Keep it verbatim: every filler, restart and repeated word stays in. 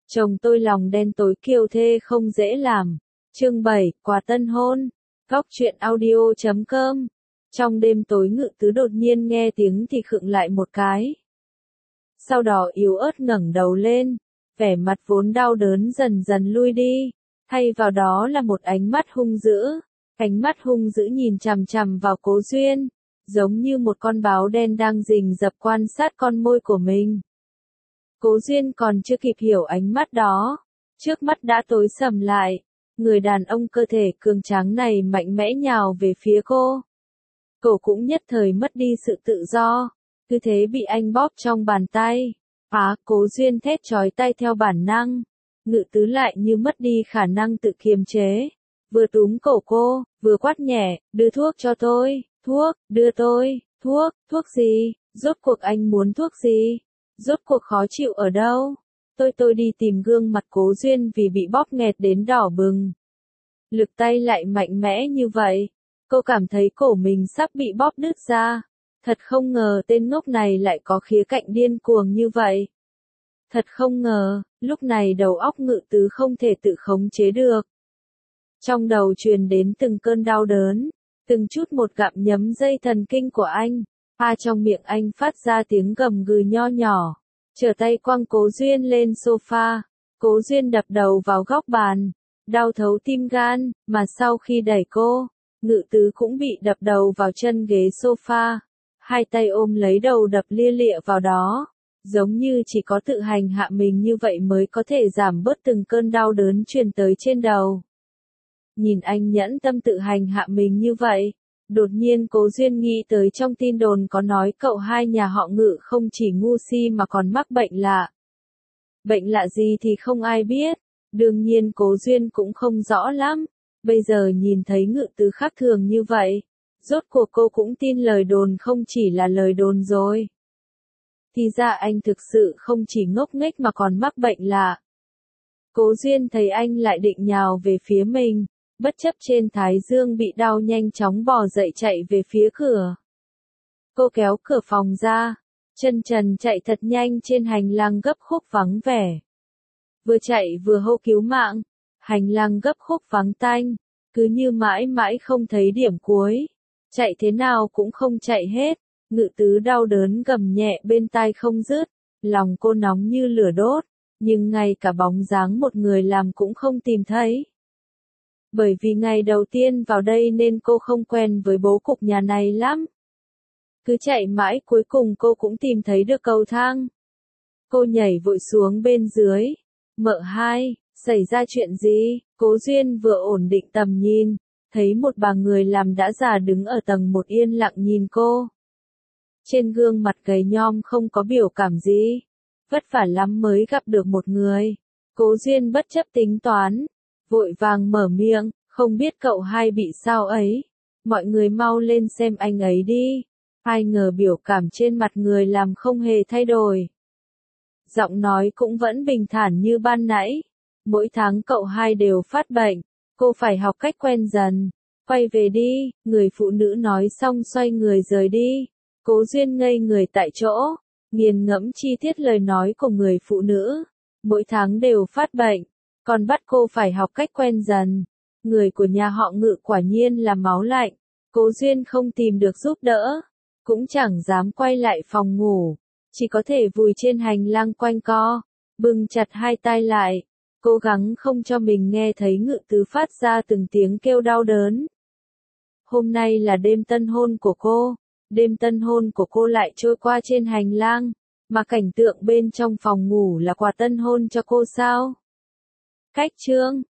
Chồng tôi lòng đen tối kiêu thê không dễ làm. Chương bảy, quà tân hôn. Góc truyện audio chấm com. Trong đêm tối Ngự Tứ đột nhiên nghe tiếng thì khựng lại một cái. Sau đó yếu ớt ngẩng đầu lên, vẻ mặt vốn đau đớn dần dần lui đi, thay vào đó là một ánh mắt hung dữ. Ánh mắt hung dữ nhìn chằm chằm vào Cố Duyên, giống như một con báo đen đang rình rập quan sát con môi của mình. Cố Duyên còn chưa kịp hiểu ánh mắt đó, trước mắt đã tối sầm lại, người đàn ông cơ thể cường tráng này mạnh mẽ nhào về phía cô. Cổ cũng nhất thời mất đi sự tự do, cứ thế bị anh bóp trong bàn tay. Á, Cố Duyên thét chói tai theo bản năng, Ngự Tứ lại như mất đi khả năng tự kiềm chế, vừa túm cổ cô, vừa quát nhẹ, đưa thuốc cho tôi, thuốc, đưa tôi, thuốc, thuốc gì, rốt cuộc anh muốn thuốc gì, rốt cuộc khó chịu ở đâu, tôi tôi đi tìm gương mặt Cố Duyên vì bị bóp nghẹt đến đỏ bừng. Lực tay lại mạnh mẽ như vậy, cô cảm thấy cổ mình sắp bị bóp đứt ra, thật không ngờ tên ngốc này lại có khía cạnh điên cuồng như vậy. Thật không ngờ, lúc này đầu óc Ngự Tứ không thể tự khống chế được. Trong đầu truyền đến từng cơn đau đớn, từng chút một gặm nhấm dây thần kinh của anh. A trong miệng anh phát ra tiếng gầm gừ nho nhỏ, trở tay quăng Cố Duyên lên sofa. Cố Duyên đập đầu vào góc bàn, đau thấu tim gan, mà sau khi đẩy cô, Ngự Tứ cũng bị đập đầu vào chân ghế sofa. Hai tay ôm lấy đầu đập lia lịa vào đó, giống như chỉ có tự hành hạ mình như vậy mới có thể giảm bớt từng cơn đau đớn truyền tới trên đầu. Nhìn anh nhẫn tâm tự hành hạ mình như vậy, đột nhiên Cố Duyên nghĩ tới trong tin đồn có nói cậu hai nhà họ Ngự không chỉ ngu si mà còn mắc bệnh lạ. Bệnh lạ gì thì không ai biết, đương nhiên Cố Duyên cũng không rõ lắm, bây giờ nhìn thấy Ngự Tứ khác thường như vậy, rốt cuộc cô cũng tin lời đồn không chỉ là lời đồn rồi. Thì ra anh thực sự không chỉ ngốc nghếch mà còn mắc bệnh lạ. Cố Duyên thấy anh lại định nhào về phía mình, bất chấp trên thái dương bị đau nhanh chóng bò dậy chạy về phía cửa. Cô kéo cửa phòng ra, chân trần chạy thật nhanh trên hành lang gấp khúc vắng vẻ. Vừa chạy vừa hô cứu mạng, hành lang gấp khúc vắng tanh, cứ như mãi mãi không thấy điểm cuối, chạy thế nào cũng không chạy hết. Ngự Tứ đau đớn gầm nhẹ bên tai không dứt, lòng cô nóng như lửa đốt, nhưng ngay cả bóng dáng một người làm cũng không tìm thấy. Bởi vì ngày đầu tiên vào đây nên cô không quen với bố cục nhà này lắm. Cứ chạy mãi cuối cùng cô cũng tìm thấy được cầu thang. Cô nhảy vội xuống bên dưới. Mợ hai, xảy ra chuyện gì? Cố Duyên vừa ổn định tầm nhìn, thấy một bà người làm đã già đứng ở tầng một yên lặng nhìn cô. Trên gương mặt gầy nhom không có biểu cảm gì. Vất vả lắm mới gặp được một người. Cố Duyên bất chấp tính toán, vội vàng mở miệng, không biết cậu hai bị sao ấy. Mọi người mau lên xem anh ấy đi. Ai ngờ biểu cảm trên mặt người làm không hề thay đổi. Giọng nói cũng vẫn bình thản như ban nãy. Mỗi tháng cậu hai đều phát bệnh, cô phải học cách quen dần. Quay về đi, người phụ nữ nói xong xoay người rời đi. Cố Duyên ngây người tại chỗ, nghiền ngẫm chi tiết lời nói của người phụ nữ. Mỗi tháng đều phát bệnh, còn bắt cô phải học cách quen dần. Người của nhà họ Ngự quả nhiên là máu lạnh. Cố Duyên không tìm được giúp đỡ, cũng chẳng dám quay lại phòng ngủ, chỉ có thể vùi trên hành lang quanh co, bưng chặt hai tay lại, cố gắng không cho mình nghe thấy Ngự Tứ phát ra từng tiếng kêu đau đớn. Hôm nay là đêm tân hôn của cô, đêm tân hôn của cô lại trôi qua trên hành lang, mà cảnh tượng bên trong phòng ngủ là quà tân hôn cho cô sao? Cách chương